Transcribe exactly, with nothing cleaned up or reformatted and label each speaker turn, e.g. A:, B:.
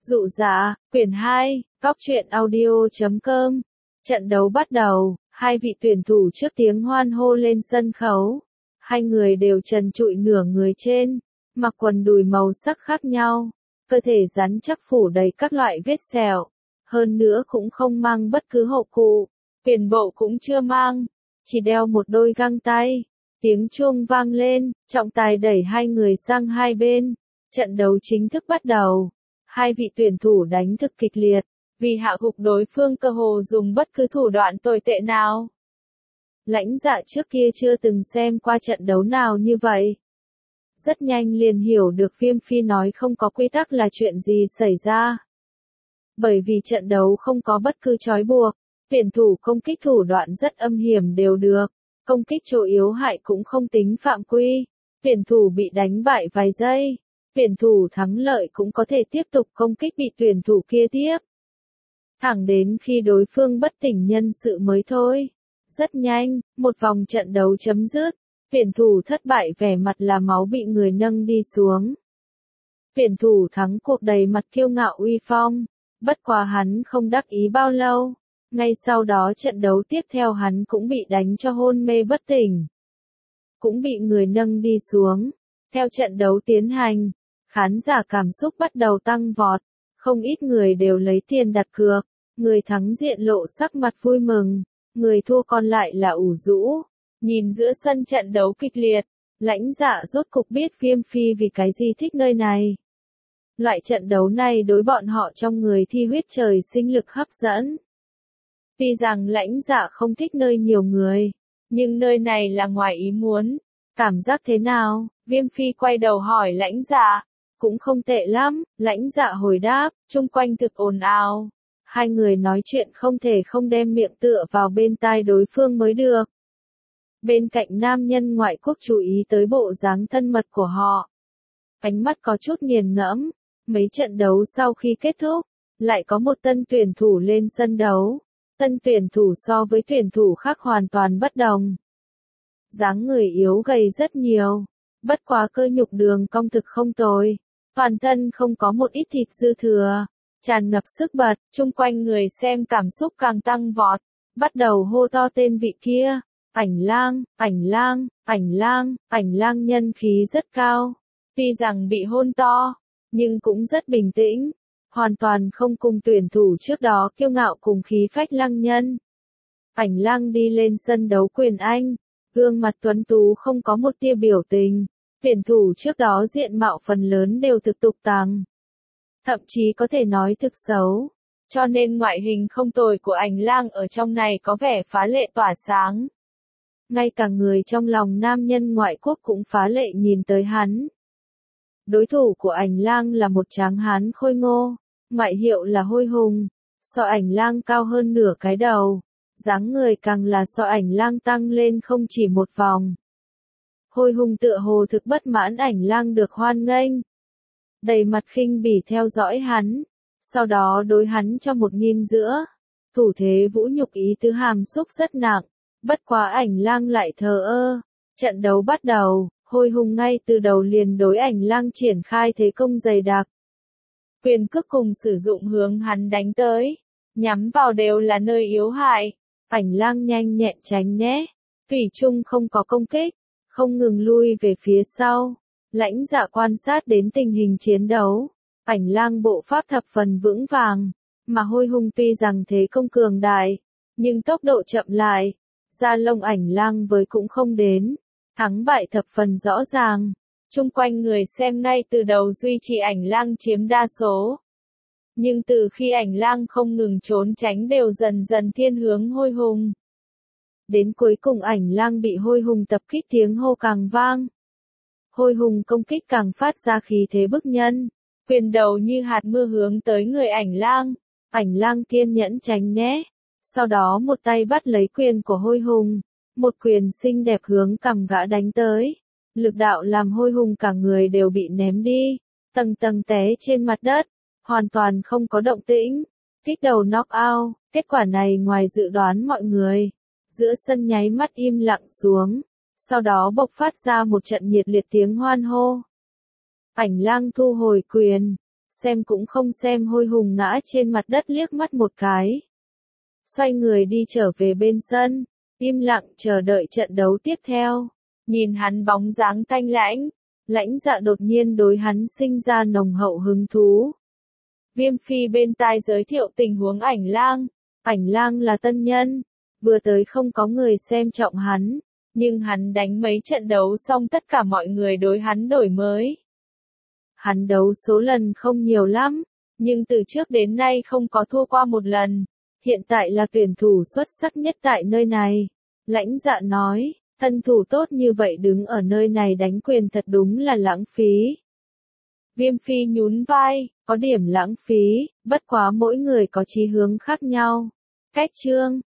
A: Dụ dạ, quyển hai, góc truyện audio chấm com. Trận đấu bắt đầu, hai vị tuyển thủ trước tiếng hoan hô lên sân khấu. Hai người đều trần trụi nửa người trên, mặc quần đùi màu sắc khác nhau, cơ thể rắn chắc phủ đầy các loại vết sẹo. Hơn nữa cũng không mang bất cứ hộ cụ, tiền bộ cũng chưa mang, chỉ đeo một đôi găng tay. Tiếng chuông vang lên, trọng tài đẩy hai người sang hai bên. Trận đấu chính thức bắt đầu. Hai vị tuyển thủ đánh thực kịch liệt, vì hạ gục đối phương cơ hồ dùng bất cứ thủ đoạn tồi tệ nào. Lãnh Dạ trước kia chưa từng xem qua trận đấu nào như vậy. Rất nhanh liền hiểu được Viêm Phi nói không có quy tắc là chuyện gì xảy ra. Bởi vì trận đấu không có bất cứ trói buộc, tuyển thủ công kích thủ đoạn rất âm hiểm đều được, công kích chỗ yếu hại cũng không tính phạm quy. Tuyển thủ bị đánh bại vài giây, tuyển thủ thắng lợi cũng có thể tiếp tục công kích bị tuyển thủ kia tiếp. Thẳng đến khi đối phương bất tỉnh nhân sự mới thôi. Rất nhanh, một vòng trận đấu chấm dứt, tuyển thủ thất bại vẻ mặt là máu bị người nâng đi xuống. Tuyển thủ thắng cuộc đầy mặt kiêu ngạo uy phong, bất quá hắn không đắc ý bao lâu. Ngay sau đó trận đấu tiếp theo hắn cũng bị đánh cho hôn mê bất tỉnh. Cũng bị người nâng đi xuống. Theo trận đấu tiến hành, khán giả cảm xúc bắt đầu tăng vọt, không ít người đều lấy tiền đặt cược, người thắng diện lộ sắc mặt vui mừng, người thua còn lại là ủ rũ. Nhìn giữa sân trận đấu kịch liệt, Lãnh Dạ rốt cục biết Viêm Phi vì cái gì thích nơi này. Loại trận đấu này đối bọn họ trong người thi huyết trời sinh lực hấp dẫn. Tuy rằng Lãnh Dạ không thích nơi nhiều người, nhưng nơi này là ngoài ý muốn. Cảm giác thế nào? Viêm Phi quay đầu hỏi Lãnh Dạ. Cũng không tệ lắm, Lãnh Dạ hồi đáp, chung quanh thực ồn ào. Hai người nói chuyện không thể không đem miệng tựa vào bên tai đối phương mới được. Bên cạnh nam nhân ngoại quốc chú ý tới bộ dáng thân mật của họ. Ánh mắt có chút nghiền ngẫm. Mấy trận đấu sau khi kết thúc, lại có một tân tuyển thủ lên sân đấu. Tân tuyển thủ so với tuyển thủ khác hoàn toàn bất đồng. Dáng người yếu gầy rất nhiều, bất quá cơ nhục đường cong thực không tồi, toàn thân không có một ít thịt dư thừa, tràn ngập sức bật, chung quanh người xem cảm xúc càng tăng vọt, bắt đầu hô to tên vị kia, Ảnh Lang, Ảnh Lang, Ảnh Lang, Ảnh Lang nhân khí rất cao, tuy rằng bị hôn to, nhưng cũng rất bình tĩnh, hoàn toàn không cùng tuyển thủ trước đó kiêu ngạo cùng khí phách lăng nhân. Ảnh Lang đi lên sân đấu quyền Anh. Gương mặt tuấn tú không có một tia biểu tình, tuyển thủ trước đó diện mạo phần lớn đều thực tục tàng. Thậm chí có thể nói thực xấu, cho nên ngoại hình không tồi của Ảnh Lang ở trong này có vẻ phá lệ tỏa sáng. Ngay cả người trong lòng nam nhân ngoại quốc cũng phá lệ nhìn tới hắn. Đối thủ của Ảnh Lang là một tráng hán khôi ngô, ngoại hiệu là Hôi Hùng, so Ảnh Lang cao hơn nửa cái đầu. Dáng người càng là so Ảnh Lang tăng lên không chỉ một vòng. Hôi Hùng tựa hồ thực bất mãn Ảnh Lang được hoan nghênh. Đầy mặt khinh bỉ theo dõi hắn. Sau đó đối hắn cho một nghìn giữa. Thủ thế vũ nhục ý tứ hàm xúc rất nặng. Bất quá Ảnh Lang lại thờ ơ. Trận đấu bắt đầu, Hôi Hùng ngay từ đầu liền đối Ảnh Lang triển khai thế công dày đặc. Quyền cước cùng sử dụng hướng hắn đánh tới. Nhắm vào đều là nơi yếu hại. Ảnh Lang nhanh nhẹn tránh né, thủy chung không có công kích, không ngừng lui về phía sau. Lãnh Dạ quan sát đến tình hình chiến đấu, Ảnh Lang bộ pháp thập phần vững vàng, mà Hôi Hùng tuy rằng thế công cường đại, nhưng tốc độ chậm lại, da lông Ảnh Lang với cũng không đến, thắng bại thập phần rõ ràng. Chung quanh người xem ngay từ đầu duy trì Ảnh Lang chiếm đa số. Nhưng từ khi Ảnh Lang không ngừng trốn tránh đều dần dần thiên hướng Hôi Hùng. Đến cuối cùng Ảnh Lang bị Hôi Hùng tập kích tiếng hô càng vang. Hôi Hùng công kích càng phát ra khí thế bức nhân. Quyền đầu như hạt mưa hướng tới người Ảnh Lang. Ảnh Lang kiên nhẫn tránh né. Sau đó một tay bắt lấy quyền của Hôi Hùng. Một quyền xinh đẹp hướng cằm gã đánh tới. Lực đạo làm Hôi Hùng cả người đều bị ném đi. Tầng tầng té trên mặt đất. Hoàn toàn không có động tĩnh, kích đầu knock out, kết quả này ngoài dự đoán mọi người. Giữa sân nháy mắt im lặng xuống, sau đó bộc phát ra một trận nhiệt liệt tiếng hoan hô. Ảnh Lang thu hồi quyền, xem cũng không xem hôi hùng ngã trên mặt đất liếc mắt một cái. Xoay người đi trở về bên sân, im lặng chờ đợi trận đấu tiếp theo. Nhìn hắn bóng dáng thanh lãnh, Lãnh Dạ đột nhiên đối hắn sinh ra nồng hậu hứng thú. Viêm Phi bên tai giới thiệu tình huống Ảnh Lang. Ảnh Lang là tân nhân, vừa tới không có người xem trọng hắn, nhưng hắn đánh mấy trận đấu xong tất cả mọi người đối hắn đổi mới. Hắn đấu số lần không nhiều lắm, nhưng từ trước đến nay không có thua qua một lần, hiện tại là tuyển thủ xuất sắc nhất tại nơi này. Lãnh Dạ nói, thân thủ tốt như vậy đứng ở nơi này đánh quyền thật đúng là lãng phí. Viêm Phi nhún vai, có điểm lãng phí, bất quá mỗi người có chí hướng khác nhau. Cách chương